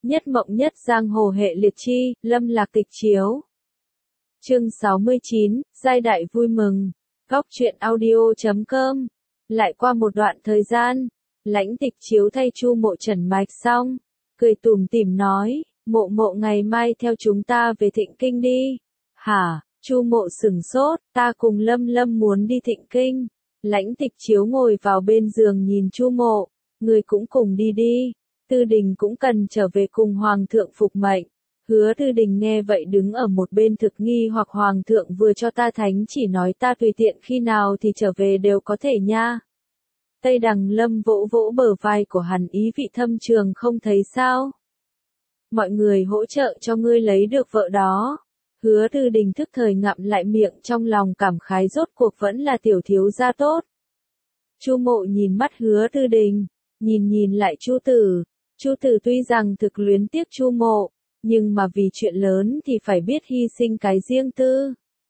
Nhất mộng nhất giang hồ hệ liệt chi, lâm lạc tịch chiếu. Chương 69, giai đại vui mừng. Góc truyện audio.com. Lại qua một đoạn thời gian, Lãnh Tịch Chiếu thay Chu Mộ trần mạch xong, cười tủm tỉm nói, Mộ Mộ ngày mai theo chúng ta về Thịnh Kinh đi. Hả? Chu Mộ sửng sốt, ta cùng Lâm Lâm muốn đi Thịnh Kinh. Lãnh Tịch Chiếu ngồi vào bên giường nhìn Chu Mộ, người cũng cùng đi đi. Tư Đình cũng cần trở về cùng Hoàng thượng phục mệnh. Hứa Tư Đình nghe vậy đứng ở một bên thực nghi hoặc Hoàng thượng vừa cho ta thánh chỉ nói ta tùy tiện khi nào thì trở về đều có thể nha. Tây Đằng Lâm vỗ vỗ bờ vai của hắn ý vị thâm trường không thấy sao. Mọi người hỗ trợ cho ngươi lấy được vợ đó. Hứa Tư Đình thức thời ngậm lại miệng trong lòng cảm khái rốt cuộc vẫn là tiểu thiếu gia tốt. Chu Mộ nhìn mắt Hứa Tư Đình, nhìn lại Chu Tử. Chu Tử tuy rằng thực luyến tiếc Chu Mộ, nhưng mà vì chuyện lớn thì phải biết hy sinh cái riêng tư.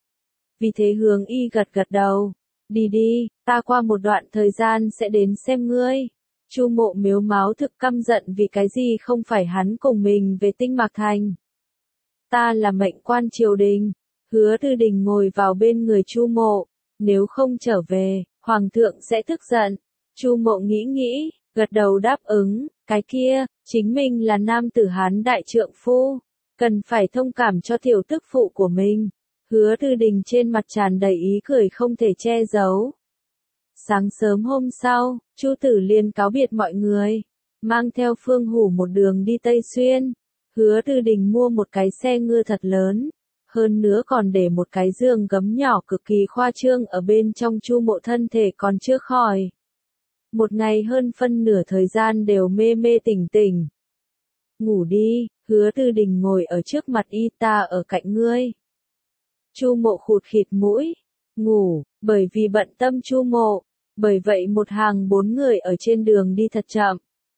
Vì thế Hướng Y gật đầu, đi đi, ta qua một đoạn thời gian sẽ đến xem ngươi. Chu Mộ mếu máo thực căm giận vì cái gì không phải hắn cùng mình về Tinh Mạc Thành. Ta là mệnh quan triều đình. Hứa Tư Đình ngồi vào bên người Chu Mộ, nếu không trở về, Hoàng thượng sẽ tức giận. Chu Mộ nghĩ, gật đầu đáp ứng, cái kia, chính mình là nam tử Hán đại trượng phu, cần phải thông cảm cho tiểu tức phụ của mình. Hứa Tư Đình trên mặt tràn đầy ý cười không thể che giấu. Sáng sớm hôm sau, Chu Tử liền cáo biệt mọi người, mang theo Phương Hủ một đường đi Tây Xuyên. Hứa Tư Đình mua một cái xe ngựa thật lớn, hơn nữa còn để một cái giường gấm nhỏ cực kỳ khoa trương ở bên trong. Chu Mộ thân thể còn chưa khỏi. Một ngày hơn phân nửa thời gian đều mê tỉnh. Ngủ đi, Hứa Tư Đình ngồi ở trước mặt y, ta ở cạnh ngươi. Chu Mộ khụt khịt mũi, ngủ, bởi vì bận tâm Chu Mộ, bởi vậy một hàng 4 người ở trên đường đi thật chậm.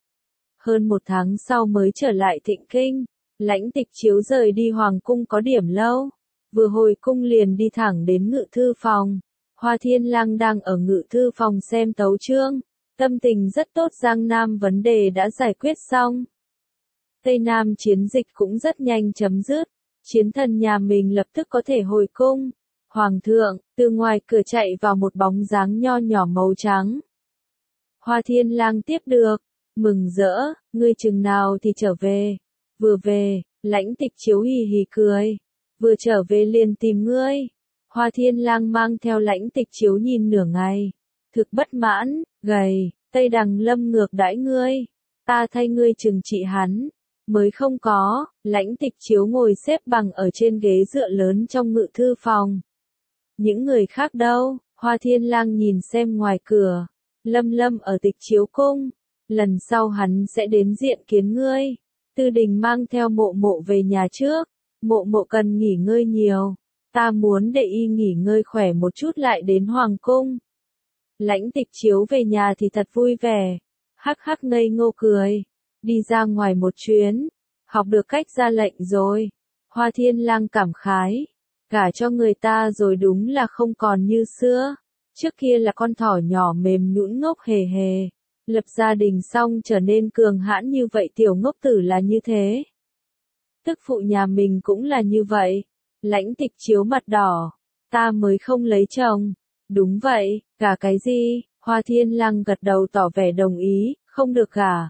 Hơn một tháng sau mới trở lại Thịnh Kinh, Lãnh Tịch Chiếu rời đi Hoàng cung có điểm lâu, vừa hồi cung liền đi thẳng đến ngự thư phòng. Hoa Thiên Lang đang ở ngự thư phòng xem tấu chương, tâm tình rất tốt. Giang Nam vấn đề đã giải quyết xong. Tây Nam chiến dịch cũng rất nhanh chấm dứt, chiến thần nhà mình lập tức có thể hồi cung. Hoàng thượng, từ ngoài cửa chạy vào một bóng dáng nho nhỏ màu trắng. Hoa Thiên Lang tiếp được, mừng rỡ, ngươi chừng nào thì trở về? Vừa về, Lãnh Tịch Chiếu hì hì cười, vừa trở về liền tìm ngươi. Hoa Thiên Lang mang theo Lãnh Tịch Chiếu nhìn nửa ngày, thực bất mãn, gầy, Tây Đằng Lâm ngược đãi ngươi, ta thay ngươi trừng trị hắn. Mới không có. Lãnh Tịch Chiếu ngồi xếp bằng ở trên ghế dựa lớn trong ngự thư phòng. Những người khác đâu? Hoa Thiên Lang nhìn xem ngoài cửa, Lâm ở Tịch Chiếu cung, lần sau hắn sẽ đến diện kiến ngươi. Tư Đình mang theo Mộ Mộ về nhà trước, Mộ Mộ cần nghỉ ngơi nhiều, ta muốn để y nghỉ ngơi khỏe một chút lại đến Hoàng cung. Lãnh Tịch Chiếu về nhà thì thật vui vẻ, hắc ngây ngô cười, đi ra ngoài một chuyến, học được cách ra lệnh rồi. Hoa Thiên Lang cảm khái, gả cho người ta rồi đúng là không còn như xưa, trước kia là con thỏ nhỏ mềm nhũn ngốc hề, lập gia đình xong trở nên cường hãn như vậy. Tiểu ngốc tử là như thế, tức phụ nhà mình cũng là như vậy. Lãnh Tịch Chiếu mặt đỏ, ta mới không lấy chồng. Đúng vậy, gả cái gì? Hoa Thiên Lang gật đầu tỏ vẻ đồng ý, không được gả.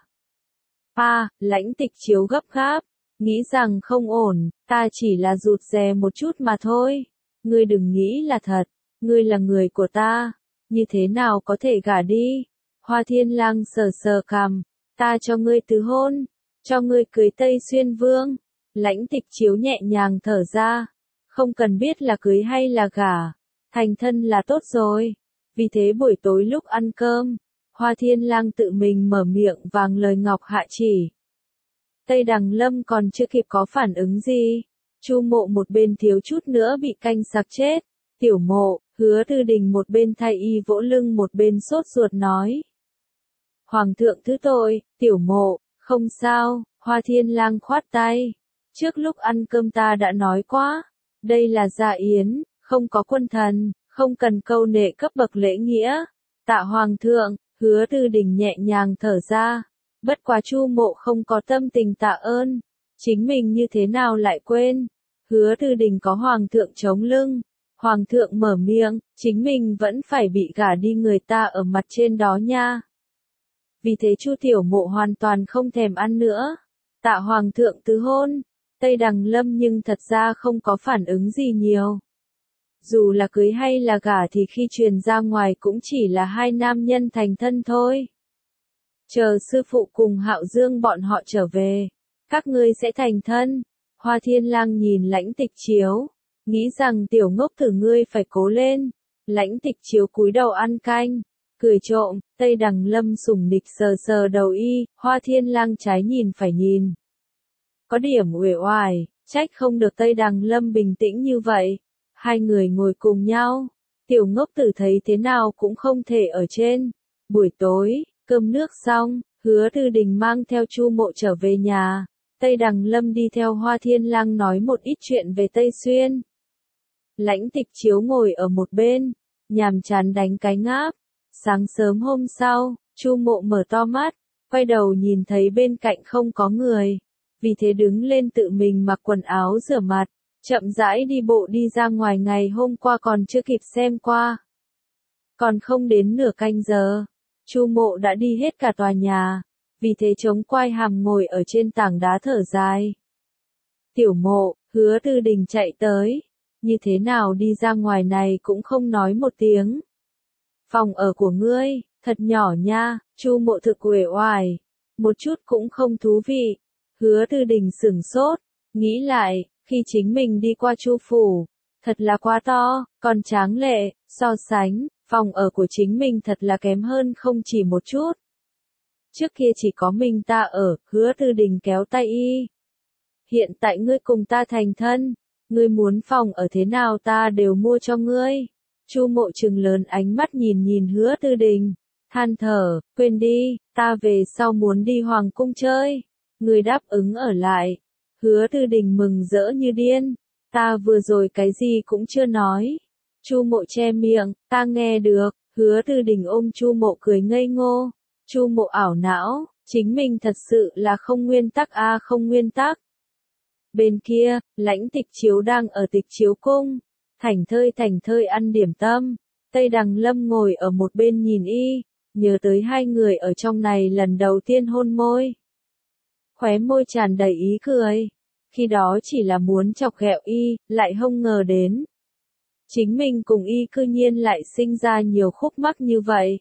Lãnh Tịch Chiếu gấp gáp, nghĩ rằng không ổn, ta chỉ là rụt rè một chút mà thôi. Ngươi đừng nghĩ là thật, ngươi là người của ta, như thế nào có thể gả đi? Hoa Thiên Lang sờ cằm, ta cho ngươi tứ hôn, cho ngươi cưới Tây Xuyên Vương. Lãnh Tịch Chiếu nhẹ nhàng thở ra, không cần biết là cưới hay là gả, thành thân là tốt rồi. Vì thế buổi tối lúc ăn cơm, Hoa Thiên Lang tự mình mở miệng vàng lời ngọc hạ chỉ. Tây Đằng Lâm còn chưa kịp có phản ứng gì, Chu Mộ một bên thiếu chút nữa bị canh sặc chết. Tiểu Mộ, Hứa Tư Đình một bên thay y vỗ lưng một bên sốt ruột nói. Hoàng thượng thứ tội, Tiểu Mộ, không sao. Hoa Thiên Lang khoát tay, trước lúc ăn cơm ta đã nói quá, đây là gia yến, không có quân thần, không cần câu nệ cấp bậc lễ nghĩa. Tạ Hoàng thượng. Hứa Tư Đình nhẹ nhàng thở ra, Bất quá Chu Mộ không có tâm tình tạ ơn, chính mình như thế nào lại quên. Hứa Tư Đình có hoàng thượng chống lưng, hoàng thượng mở miệng, chính mình vẫn phải bị gả đi người ta ở mặt trên đó nha. Vì thế Chu Tiểu Mộ hoàn toàn không thèm ăn nữa. Tạ hoàng thượng tứ hôn, Tây Đằng Lâm nhưng thật ra không có phản ứng gì nhiều. Dù là cưới hay là gả thì khi truyền ra ngoài cũng chỉ là hai nam nhân thành thân thôi. Chờ sư phụ cùng Hạo Dương bọn họ trở về, các ngươi sẽ thành thân. Hoa Thiên Lang nhìn Lãnh Tịch Chiếu, nghĩ rằng tiểu ngốc thử ngươi phải cố lên. Lãnh Tịch Chiếu cúi đầu ăn canh, cười trộm, Tây Đằng Lâm sủng nịch sờ sờ đầu y, Hoa Thiên Lang trái nhìn phải nhìn. Có điểm uể oải, trách không được Tây Đằng Lâm bình tĩnh như vậy. Hai người ngồi cùng nhau, tiểu ngốc tử thấy thế nào cũng không thể ở trên. Buổi tối, cơm nước xong, Hứa Tư Đình mang theo Chu Mộ trở về nhà. Tây Đằng Lâm đi theo Hoa Thiên Lang nói một ít chuyện về Tây Xuyên. Lãnh Tịch Chiếu ngồi ở một bên, nhàm chán đánh cái ngáp. Sáng sớm hôm sau, Chu Mộ mở to mắt, quay đầu nhìn thấy bên cạnh không có người. Vì thế đứng lên tự mình mặc quần áo rửa mặt, chậm rãi đi bộ đi ra ngoài, ngày hôm qua còn chưa kịp xem qua. Còn không đến nửa canh giờ, Chu Mộ đã đi hết cả tòa nhà, vì thế chống quai hàm ngồi ở trên tảng đá thở dài. Tiểu Mộ, Hứa Tư Đình chạy tới, như thế nào đi ra ngoài này cũng không nói một tiếng. Phòng ở của ngươi, thật nhỏ nha, Chu Mộ thực uể oải, một chút cũng không thú vị. Hứa Tư Đình sửng sốt, nghĩ lại, khi chính mình đi qua Chu phủ, thật là quá to, còn tráng lệ, so sánh, phòng ở của chính mình thật là kém hơn không chỉ một chút. Trước kia chỉ có mình ta ở, Hứa Tư Đình kéo tay y. Hiện tại ngươi cùng ta thành thân, ngươi muốn phòng ở thế nào ta đều mua cho ngươi. Chu Mộ trừng lớn ánh mắt nhìn nhìn Hứa Tư Đình, than thở, quên đi, ta về sau muốn đi hoàng cung chơi. Ngươi đáp ứng ở lại. Hứa Tư Đình mừng rỡ như điên, ta vừa rồi cái gì cũng chưa nói. Chu Mộ che miệng, ta nghe được. Hứa Tư Đình ôm Chu Mộ cười ngây ngô. Chu Mộ ảo não, chính mình thật sự là không nguyên tắc a, không nguyên tắc. Bên kia, Lãnh Tịch Chiếu đang ở Tịch Chiếu cung, thảnh thơi ăn điểm tâm. Tây Đằng Lâm ngồi ở một bên nhìn y, nhớ tới hai người ở trong này lần đầu tiên hôn môi. Khóe môi tràn đầy ý cười. Khi đó chỉ là muốn chọc ghẹo y, lại không ngờ đến. Chính mình cùng y cư nhiên lại sinh ra nhiều khúc mắc như vậy.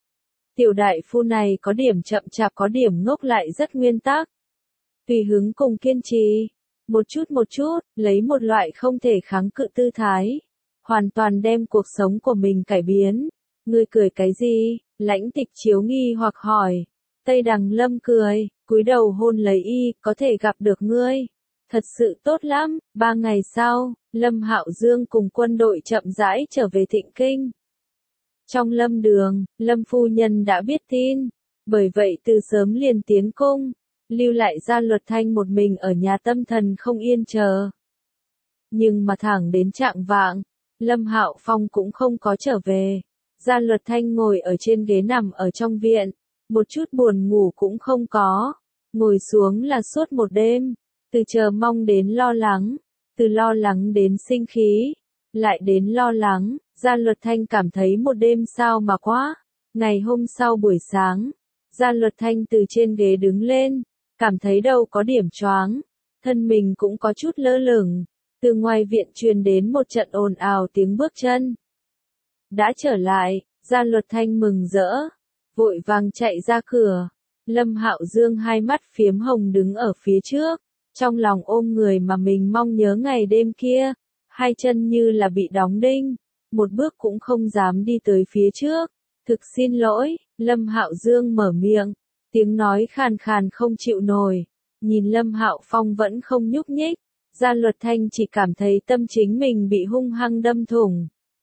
Tiểu đại phu này có điểm chậm chạp, có điểm ngốc, lại rất nguyên tắc. Tùy hứng cùng kiên trì. Một chút, lấy một loại không thể kháng cự tư thái. Hoàn toàn đem cuộc sống của mình cải biến. Ngươi cười cái gì? Lãnh Tịch Chiếu nghi hoặc hỏi. Tây Đằng Lâm cười, cúi đầu hôn lấy y, có thể gặp được ngươi. Thật sự tốt lắm. 3 ngày sau, Lâm Hạo Dương cùng quân đội chậm rãi trở về Thịnh Kinh. Trong Lâm đường, Lâm phu nhân đã biết tin, bởi vậy từ sớm liền tiến cung, lưu lại Gia Luật Thanh một mình ở nhà tâm thần không yên chờ. Nhưng mà thẳng đến chạng vạng, Lâm Hạo Phong cũng không có trở về. Gia Luật Thanh ngồi ở trên ghế nằm ở trong viện, một chút buồn ngủ cũng không có, ngồi xuống là suốt một đêm, từ chờ mong đến lo lắng, từ lo lắng đến sinh khí, lại đến lo lắng. Gia Luật Thanh cảm thấy một đêm sao mà quá. Ngày hôm sau buổi sáng, Gia Luật Thanh từ trên ghế đứng lên, cảm thấy đầu có điểm choáng, thân mình cũng có chút lơ lửng. Từ ngoài viện truyền đến một trận ồn ào tiếng bước chân. Đã trở lại, Gia Luật Thanh mừng rỡ, vội vàng chạy ra cửa. Lâm Hạo Dương hai mắt phiếm hồng đứng ở phía trước, trong lòng ôm người mà mình mong nhớ ngày đêm kia, hai chân như là bị đóng đinh, một bước cũng không dám đi tới phía trước. Thực xin lỗi, Lâm Hạo Dương mở miệng, tiếng nói khàn khàn không chịu nổi. Nhìn Lâm Hạo Phong vẫn không nhúc nhích, Gia Luật Thanh chỉ cảm thấy tâm chính mình bị hung hăng đâm thủng.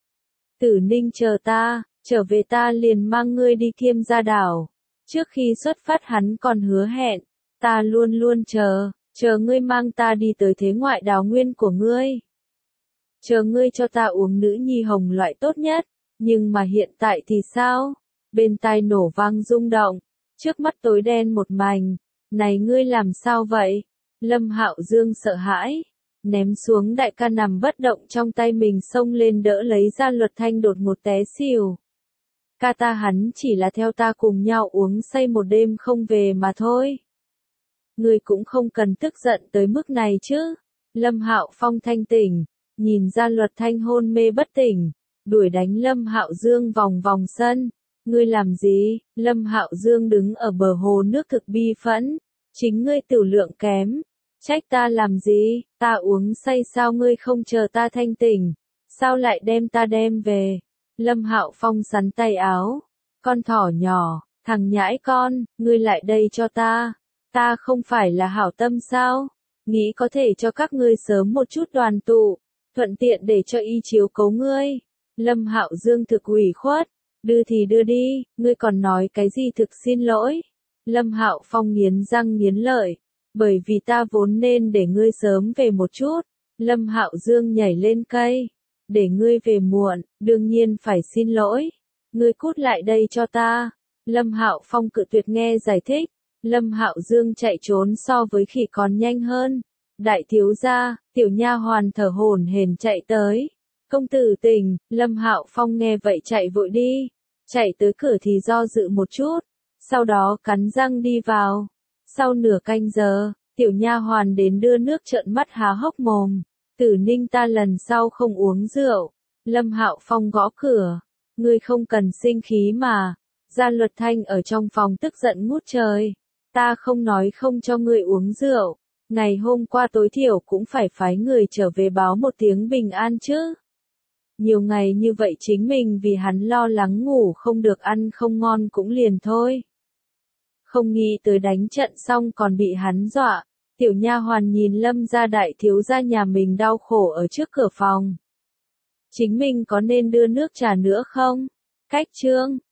Tử Ninh chờ ta, trở về ta liền mang ngươi đi Kiêm Gia đảo. Trước khi xuất phát hắn còn hứa hẹn, ta luôn luôn chờ ngươi mang ta đi tới thế ngoại đào nguyên của ngươi. Chờ ngươi cho ta uống nữ nhi hồng loại tốt nhất, nhưng mà hiện tại thì sao? Bên tai nổ vang rung động, Trước mắt tối đen một mảnh. Này ngươi làm sao vậy? Lâm Hạo Dương sợ hãi. Ném xuống đại ca nằm bất động trong tay mình xông lên đỡ lấy Gia Luật Thanh đột một té xỉu. Ca ta hắn chỉ là theo ta cùng nhau uống say một đêm không về mà thôi. Ngươi cũng không cần tức giận tới mức này chứ. Lâm Hạo Phong thanh tỉnh, nhìn Gia Luật Thanh hôn mê bất tỉnh, đuổi đánh Lâm Hạo Dương vòng vòng sân. Ngươi làm gì? Lâm Hạo Dương đứng ở bờ hồ nước thực bi phẫn. Chính ngươi tửu lượng kém. Trách ta làm gì? Ta uống say sao ngươi không chờ ta thanh tỉnh? Sao lại đem ta đem về? Lâm Hạo Phong sắn tay áo. Con thỏ nhỏ, thằng nhãi con, ngươi lại đây cho ta. Ta không phải là hảo tâm sao? Nghĩ có thể cho các ngươi sớm một chút đoàn tụ, thuận tiện để cho y chiếu cố ngươi. Lâm Hạo Dương thực ủy khuất. Đưa thì đưa đi, ngươi còn nói cái gì thực xin lỗi. Lâm Hạo Phong nghiến răng nghiến lợi. Bởi vì ta vốn nên để ngươi sớm về một chút. Lâm Hạo Dương nhảy lên cây. Để ngươi về muộn, đương nhiên phải xin lỗi. Ngươi cút lại đây cho ta. Lâm Hạo Phong cự tuyệt nghe giải thích. Lâm Hạo Dương chạy trốn so với khỉ còn nhanh hơn. Đại thiếu gia, tiểu nha hoàn thở hổn hển chạy tới. Công tử Tình, Lâm Hạo Phong nghe vậy chạy vội đi. Chạy tới cửa thì do dự một chút, sau đó cắn răng đi vào. Sau nửa canh giờ, tiểu nha hoàn đến đưa nước trợn mắt há hốc mồm. Tử Ninh ta lần sau không uống rượu. Lâm Hạo Phong gõ cửa. Ngươi không cần sinh khí mà. Gia Luật Thanh ở trong phòng tức giận ngút trời. Ta không nói không cho ngươi uống rượu. Ngày hôm qua tối thiểu cũng phải phái người trở về báo một tiếng bình an chứ. Nhiều ngày như vậy chính mình vì hắn lo lắng ngủ không được ăn không ngon cũng liền thôi. Không nghĩ tới đánh trận xong còn bị hắn dọa. Tiểu nha hoàn nhìn Lâm gia đại thiếu gia nhà mình đau khổ ở trước cửa phòng. Chính mình có nên đưa nước trà nữa không? Cách chương